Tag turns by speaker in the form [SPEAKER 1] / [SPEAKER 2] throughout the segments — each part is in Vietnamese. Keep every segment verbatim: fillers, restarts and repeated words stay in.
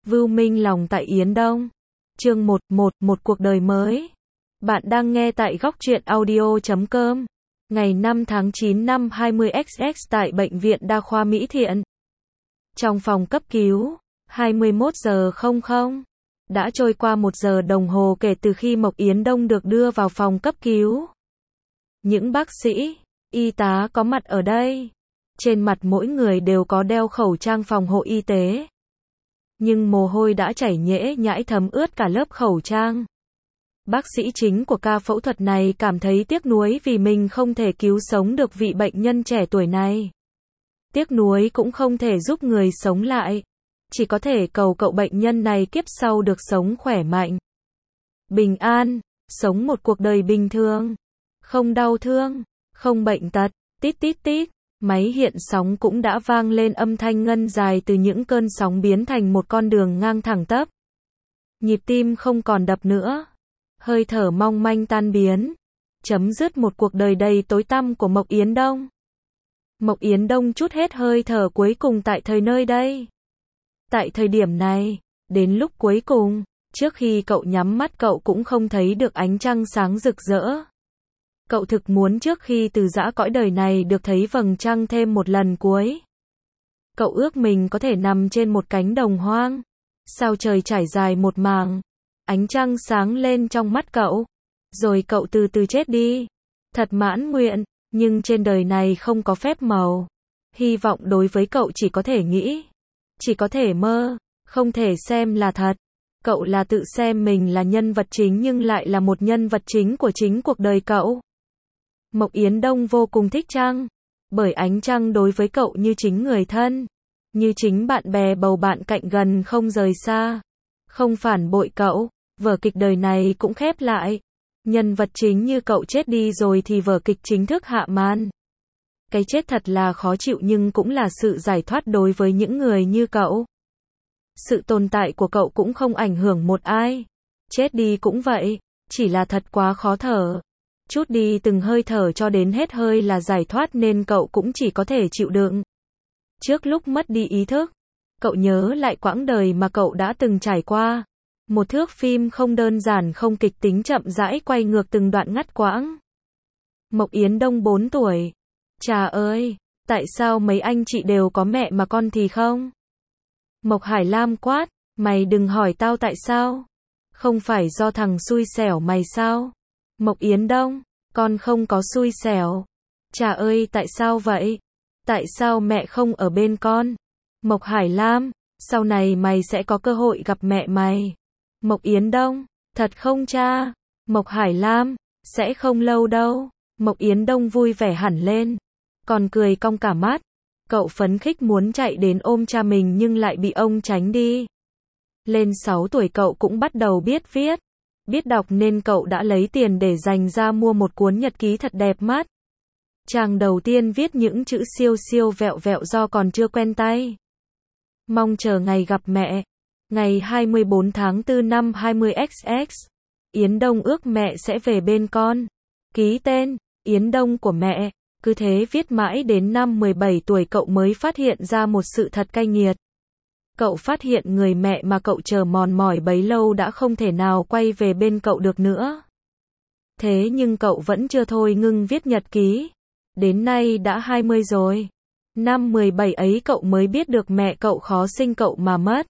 [SPEAKER 1] Vưu Minh lòng tại Yến Đông. Chương một một, một cuộc đời mới. Bạn đang nghe tại góc truyện audio chấm com. Ngày năm tháng chín năm hai mươi xx tại Bệnh viện Đa khoa Mỹ Thiện. Trong phòng cấp cứu, hai mươi mốt giờ không không. Đã trôi qua một giờ đồng hồ kể từ khi Mộc Yến Đông được đưa vào phòng cấp cứu. Những bác sĩ, y tá có mặt ở đây. Trên mặt mỗi người đều có đeo khẩu trang phòng hộ y tế. Nhưng mồ hôi đã chảy nhễ nhãi thấm ướt cả lớp khẩu trang. Bác sĩ chính của ca phẫu thuật này cảm thấy tiếc nuối vì mình không thể cứu sống được vị bệnh nhân trẻ tuổi này. Tiếc nuối cũng không thể giúp người sống lại. Chỉ có thể cầu cậu bệnh nhân này kiếp sau được sống khỏe mạnh, bình an, sống một cuộc đời bình thường. Không đau thương, không bệnh tật, tít tít tít. Máy hiện sóng cũng đã vang lên âm thanh ngân dài từ những cơn sóng biến thành một con đường ngang thẳng tắp. Nhịp tim không còn đập nữa. Hơi thở mong manh tan biến. Chấm dứt một cuộc đời đầy tối tăm của Mộc Yến Đông. Mộc Yến Đông trút hết hơi thở cuối cùng tại thời nơi đây. Tại thời điểm này, đến lúc cuối cùng, trước khi cậu nhắm mắt cậu cũng không thấy được ánh trăng sáng rực rỡ. Cậu thực muốn trước khi từ giã cõi đời này được thấy vầng trăng thêm một lần cuối. Cậu ước mình có thể nằm trên một cánh đồng hoang. Sao trời trải dài một mảng. Ánh trăng sáng lên trong mắt cậu. Rồi cậu từ từ chết đi. Thật mãn nguyện, nhưng trên đời này không có phép màu. Hy vọng đối với cậu chỉ có thể nghĩ. Chỉ có thể mơ, không thể xem là thật. Cậu là tự xem mình là nhân vật chính nhưng lại là một nhân vật chính của chính cuộc đời cậu. Mộc Yến Đông vô cùng thích trăng, bởi ánh trăng đối với cậu như chính người thân, như chính bạn bè bầu bạn cạnh gần không rời xa, không phản bội cậu. Vở kịch đời này cũng khép lại. Nhân vật chính như cậu chết đi rồi thì vở kịch chính thức hạ màn. Cái chết thật là khó chịu nhưng cũng là sự giải thoát đối với những người như cậu. Sự tồn tại của cậu cũng không ảnh hưởng một ai. Chết đi cũng vậy, chỉ là thật quá khó thở. Chút đi từng hơi thở cho đến hết hơi là giải thoát nên cậu cũng chỉ có thể chịu đựng. Trước lúc mất đi ý thức, cậu nhớ lại quãng đời mà cậu đã từng trải qua. Một thước phim không đơn giản không kịch tính chậm rãi quay ngược từng đoạn ngắt quãng. Mộc Yến Đông bốn tuổi. Chà ơi, tại sao mấy anh chị đều có mẹ mà con thì không? Mộc Hải Lam quát, mày đừng hỏi tao tại sao. Không phải do thằng xui xẻo mày sao? Mộc Yến Đông, con không có xui xẻo. Chà ơi tại sao vậy? Tại sao mẹ không ở bên con? Mộc Hải Lam, sau này mày sẽ có cơ hội gặp mẹ mày. Mộc Yến Đông, thật không cha? Mộc Hải Lam, sẽ không lâu đâu. Mộc Yến Đông vui vẻ hẳn lên, còn cười cong cả mắt. Cậu phấn khích muốn chạy đến ôm cha mình nhưng lại bị ông tránh đi. Lên sáu tuổi cậu cũng bắt đầu biết viết, biết đọc nên cậu đã lấy tiền để dành ra mua một cuốn nhật ký thật đẹp mắt. Trang đầu tiên viết những chữ siêu siêu vẹo vẹo do còn chưa quen tay. Mong chờ ngày gặp mẹ. Ngày hai mươi bốn tháng tư năm hai mươi xx. Yến Đông ước mẹ sẽ về bên con. Ký tên, Yến Đông của mẹ. Cứ thế viết mãi đến năm mười bảy tuổi cậu mới phát hiện ra một sự thật cay nghiệt. Cậu phát hiện người mẹ mà cậu chờ mòn mỏi bấy lâu đã không thể nào quay về bên cậu được nữa. Thế nhưng cậu vẫn chưa thôi ngưng viết nhật ký. Đến nay đã hai mươi rồi. Năm mười bảy ấy cậu mới biết được mẹ cậu khó sinh cậu mà mất.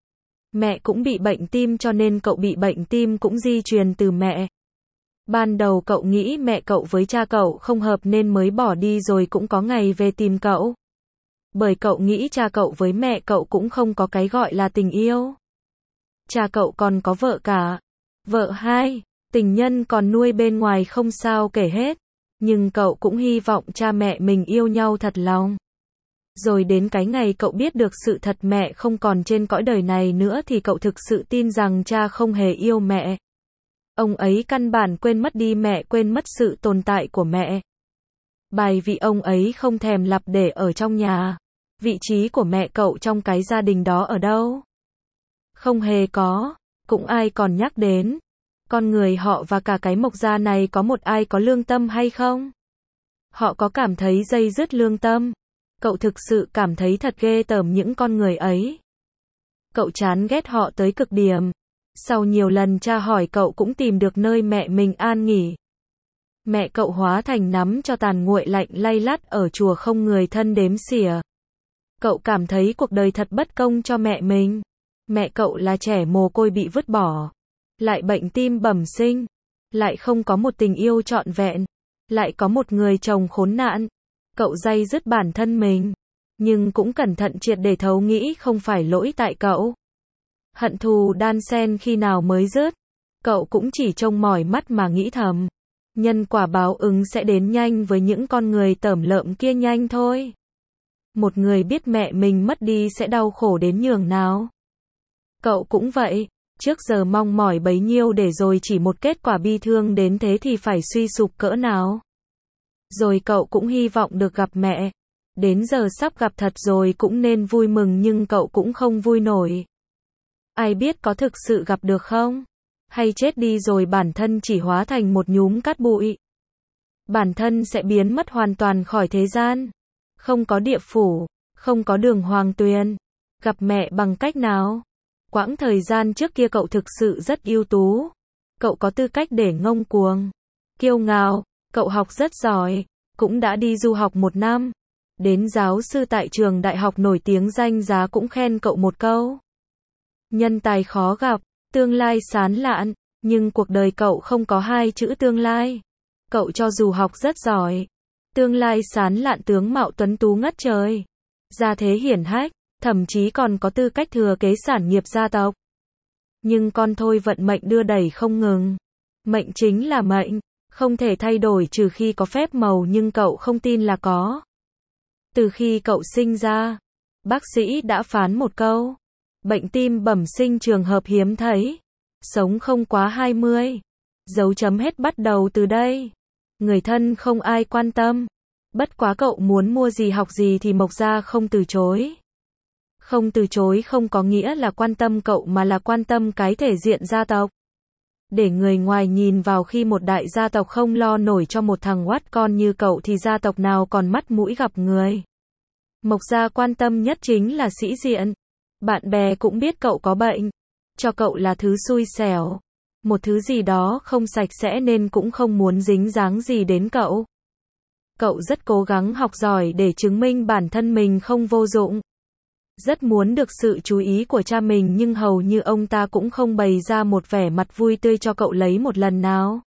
[SPEAKER 1] Mẹ cũng bị bệnh tim cho nên cậu bị bệnh tim cũng di truyền từ mẹ. Ban đầu cậu nghĩ mẹ cậu với cha cậu không hợp nên mới bỏ đi rồi cũng có ngày về tìm cậu. Bởi cậu nghĩ cha cậu với mẹ cậu cũng không có cái gọi là tình yêu. Cha cậu còn có vợ cả. Vợ hai, tình nhân còn nuôi bên ngoài không sao kể hết. Nhưng cậu cũng hy vọng cha mẹ mình yêu nhau thật lòng. Rồi đến cái ngày cậu biết được sự thật mẹ không còn trên cõi đời này nữa thì cậu thực sự tin rằng cha không hề yêu mẹ. Ông ấy căn bản quên mất đi mẹ, quên mất sự tồn tại của mẹ. Bài vị ông ấy không thèm lặp để ở trong nhà. Vị trí của mẹ cậu trong cái gia đình đó ở đâu? Không hề có, cũng ai còn nhắc đến. Con người họ và cả cái Mộc gia này có một ai có lương tâm hay không? Họ có cảm thấy dây dứt lương tâm? Cậu thực sự cảm thấy thật ghê tởm những con người ấy. Cậu chán ghét họ tới cực điểm. Sau nhiều lần tra hỏi cậu cũng tìm được nơi mẹ mình an nghỉ. Mẹ cậu hóa thành nắm cho tàn nguội lạnh lay lắt ở chùa không người thân đếm xỉa. Cậu cảm thấy cuộc đời thật bất công cho mẹ mình. Mẹ cậu là trẻ mồ côi bị vứt bỏ, lại bệnh tim bẩm sinh, lại không có một tình yêu trọn vẹn, lại có một người chồng khốn nạn. Cậu day dứt bản thân mình, nhưng cũng cẩn thận triệt để thấu nghĩ không phải lỗi tại cậu. Hận thù đan xen khi nào mới dứt, cậu cũng chỉ trông mỏi mắt mà nghĩ thầm. Nhân quả báo ứng sẽ đến nhanh với những con người tởm lợm kia nhanh thôi. Một người biết mẹ mình mất đi sẽ đau khổ đến nhường nào. Cậu cũng vậy, trước giờ mong mỏi bấy nhiêu để rồi chỉ một kết quả bi thương đến thế thì phải suy sụp cỡ nào. Rồi cậu cũng hy vọng được gặp mẹ. Đến giờ sắp gặp thật rồi cũng nên vui mừng nhưng cậu cũng không vui nổi. Ai biết có thực sự gặp được không? Hay chết đi rồi bản thân chỉ hóa thành một nhúm cát bụi. Bản thân sẽ biến mất hoàn toàn khỏi thế gian. Không có địa phủ, không có đường hoàng tuyền. Gặp mẹ bằng cách nào? Quãng thời gian trước kia cậu thực sự rất ưu tú. Cậu có tư cách để ngông cuồng, kiêu ngạo, cậu học rất giỏi, cũng đã đi du học một năm. Đến giáo sư tại trường đại học nổi tiếng danh giá cũng khen cậu một câu. Nhân tài khó gặp, tương lai sáng lạn, nhưng cuộc đời cậu không có hai chữ tương lai. Cậu cho dù học rất giỏi, tương lai sáng lạn tướng mạo tuấn tú ngất trời, gia thế hiển hách, thậm chí còn có tư cách thừa kế sản nghiệp gia tộc. Nhưng con thôi vận mệnh đưa đẩy không ngừng. Mệnh chính là mệnh, không thể thay đổi trừ khi có phép màu nhưng cậu không tin là có. Từ khi cậu sinh ra, bác sĩ đã phán một câu. Bệnh tim bẩm sinh trường hợp hiếm thấy. Sống không quá hai mươi. Dấu chấm hết bắt đầu từ đây. Người thân không ai quan tâm. Bất quá cậu muốn mua gì học gì thì Mộc Gia không từ chối. Không từ chối không có nghĩa là quan tâm cậu mà là quan tâm cái thể diện gia tộc. Để người ngoài nhìn vào khi một đại gia tộc không lo nổi cho một thằng oát con như cậu thì gia tộc nào còn mắt mũi gặp người. Mộc Gia quan tâm nhất chính là sĩ diện. Bạn bè cũng biết cậu có bệnh. Cho cậu là thứ xui xẻo. Một thứ gì đó không sạch sẽ nên cũng không muốn dính dáng gì đến cậu. Cậu rất cố gắng học giỏi để chứng minh bản thân mình không vô dụng. Rất muốn được sự chú ý của cha mình nhưng hầu như ông ta cũng không bày ra một vẻ mặt vui tươi cho cậu lấy một lần nào.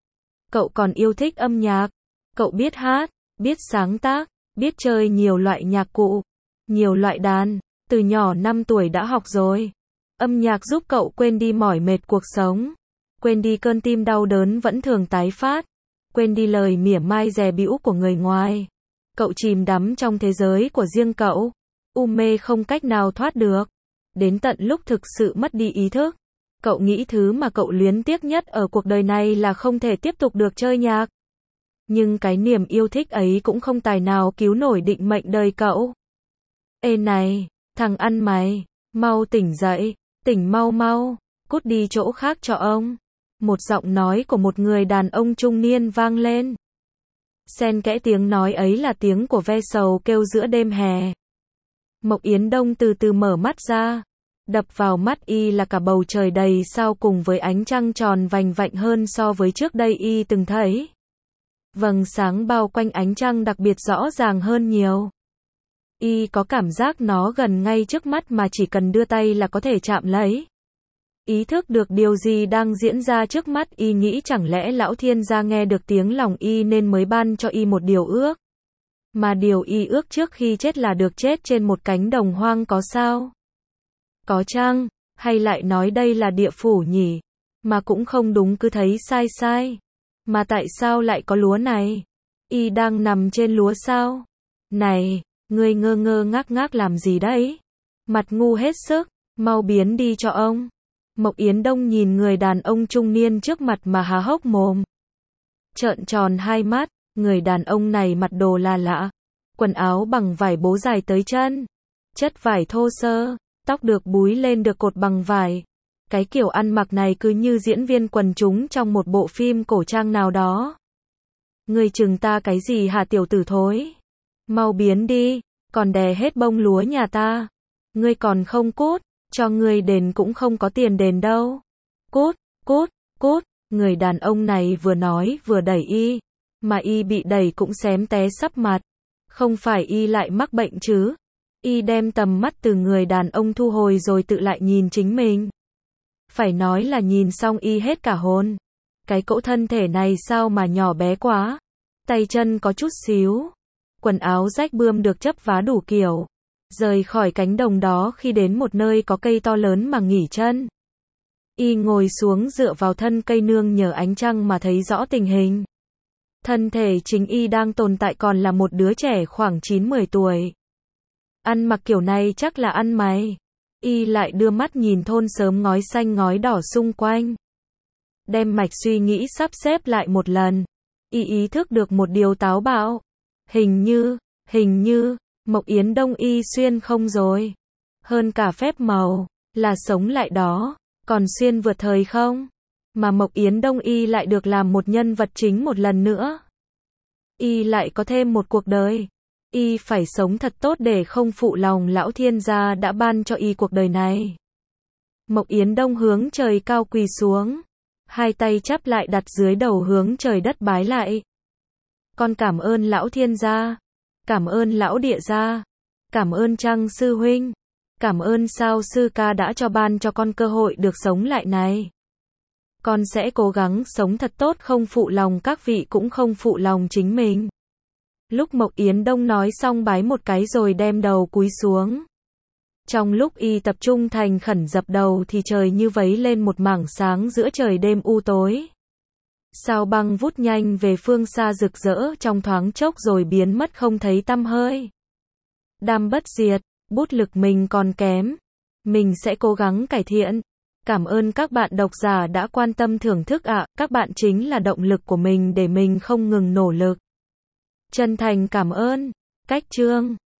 [SPEAKER 1] Cậu còn yêu thích âm nhạc. Cậu biết hát, biết sáng tác, biết chơi nhiều loại nhạc cụ, nhiều loại đàn. Từ nhỏ năm tuổi đã học rồi. Âm nhạc giúp cậu quên đi mỏi mệt cuộc sống. Quên đi cơn tim đau đớn vẫn thường tái phát. Quên đi lời mỉa mai dè bĩu của người ngoài. Cậu chìm đắm trong thế giới của riêng cậu. U mê không cách nào thoát được. Đến tận lúc thực sự mất đi ý thức. Cậu nghĩ thứ mà cậu luyến tiếc nhất ở cuộc đời này là không thể tiếp tục được chơi nhạc. Nhưng cái niềm yêu thích ấy cũng không tài nào cứu nổi định mệnh đời cậu. Ê này, thằng ăn mày, mau tỉnh dậy, tỉnh mau mau, cút đi chỗ khác cho ông. Một giọng nói của một người đàn ông trung niên vang lên. Xen kẽ tiếng nói ấy là tiếng của ve sầu kêu giữa đêm hè. Mộc Yến Đông từ từ mở mắt ra. Đập vào mắt y là cả bầu trời đầy sao cùng với ánh trăng tròn vành vạnh hơn so với trước đây y từng thấy. Vầng sáng bao quanh ánh trăng đặc biệt rõ ràng hơn nhiều. Y có cảm giác nó gần ngay trước mắt mà chỉ cần đưa tay là có thể chạm lấy. Ý thức được điều gì đang diễn ra trước mắt y nghĩ chẳng lẽ lão thiên gia nghe được tiếng lòng y nên mới ban cho y một điều ước. Mà điều y ước trước khi chết là được chết trên một cánh đồng hoang có sao? Có chăng? Hay lại nói đây là địa phủ nhỉ? Mà cũng không đúng cứ thấy sai sai. Mà tại sao lại có lúa này? Y đang nằm trên lúa sao? Này, ngươi ngơ ngơ ngác ngác làm gì đấy? Mặt ngu hết sức, mau biến đi cho ông. Mộc Yến Đông nhìn người đàn ông trung niên trước mặt mà há hốc mồm. Trợn tròn hai mắt, người đàn ông này mặc đồ là lạ. Quần áo bằng vải bố dài tới chân. Chất vải thô sơ, tóc được búi lên được cột bằng vải. Cái kiểu ăn mặc này cứ như diễn viên quần chúng trong một bộ phim cổ trang nào đó. Ngươi chừng ta cái gì hả tiểu tử thối? Mau biến đi, còn đè hết bông lúa nhà ta. Ngươi còn không cút, Cho ngươi đền cũng không có tiền đền đâu. Cút, cút, cút, người đàn ông này vừa nói vừa đẩy y, mà y bị đẩy cũng xém té sắp mặt. Không phải y lại mắc bệnh chứ? Y đem tầm mắt từ người đàn ông thu hồi rồi tự lại nhìn chính mình. Phải nói là nhìn xong y hết cả hồn. Cái cỗ thân thể này sao mà nhỏ bé quá. Tay chân có chút xíu. Quần áo rách bươm được chấp vá đủ kiểu. Rời khỏi cánh đồng đó khi đến một nơi có cây to lớn mà nghỉ chân. Y ngồi xuống dựa vào thân cây nương nhờ ánh trăng mà thấy rõ tình hình. Thân thể chính y đang tồn tại còn là một đứa trẻ khoảng chín mười tuổi. Ăn mặc kiểu này chắc là ăn mày. Y lại đưa mắt nhìn thôn sớm ngói xanh ngói đỏ xung quanh. Đem mạch suy nghĩ sắp xếp lại một lần. Y ý thức được một điều táo bạo. Hình như, hình như, Mộc Yến Đông y xuyên không rồi. Hơn cả phép màu, là sống lại đó. Còn xuyên vượt thời không? Mà Mộc Yến Đông y lại được làm một nhân vật chính một lần nữa. Y lại có thêm một cuộc đời. Y phải sống thật tốt để không phụ lòng lão thiên gia đã ban cho y cuộc đời này. Mộc Yến Đông hướng trời cao quỳ xuống. Hai tay chắp lại đặt dưới đầu hướng trời đất bái lại. Con cảm ơn lão thiên gia. Cảm ơn lão địa gia. Cảm ơn Trăng sư huynh. Cảm ơn sao sư ca đã cho ban cho con cơ hội được sống lại này. Con sẽ cố gắng sống thật tốt không phụ lòng các vị cũng không phụ lòng chính mình. Lúc Mộc Yến Đông nói xong bái một cái rồi đem đầu cúi xuống. Trong lúc y tập trung thành khẩn dập đầu thì trời như vấy lên một mảng sáng giữa trời đêm u tối. Sao băng vút nhanh về phương xa rực rỡ trong thoáng chốc rồi biến mất không thấy tăm hơi. Đam bất diệt, bút lực mình còn kém. Mình sẽ cố gắng cải thiện. Cảm ơn các bạn độc giả đã quan tâm thưởng thức ạ, à. Các bạn chính là động lực của mình để mình không ngừng nỗ lực. Chân thành cảm ơn. Cách chương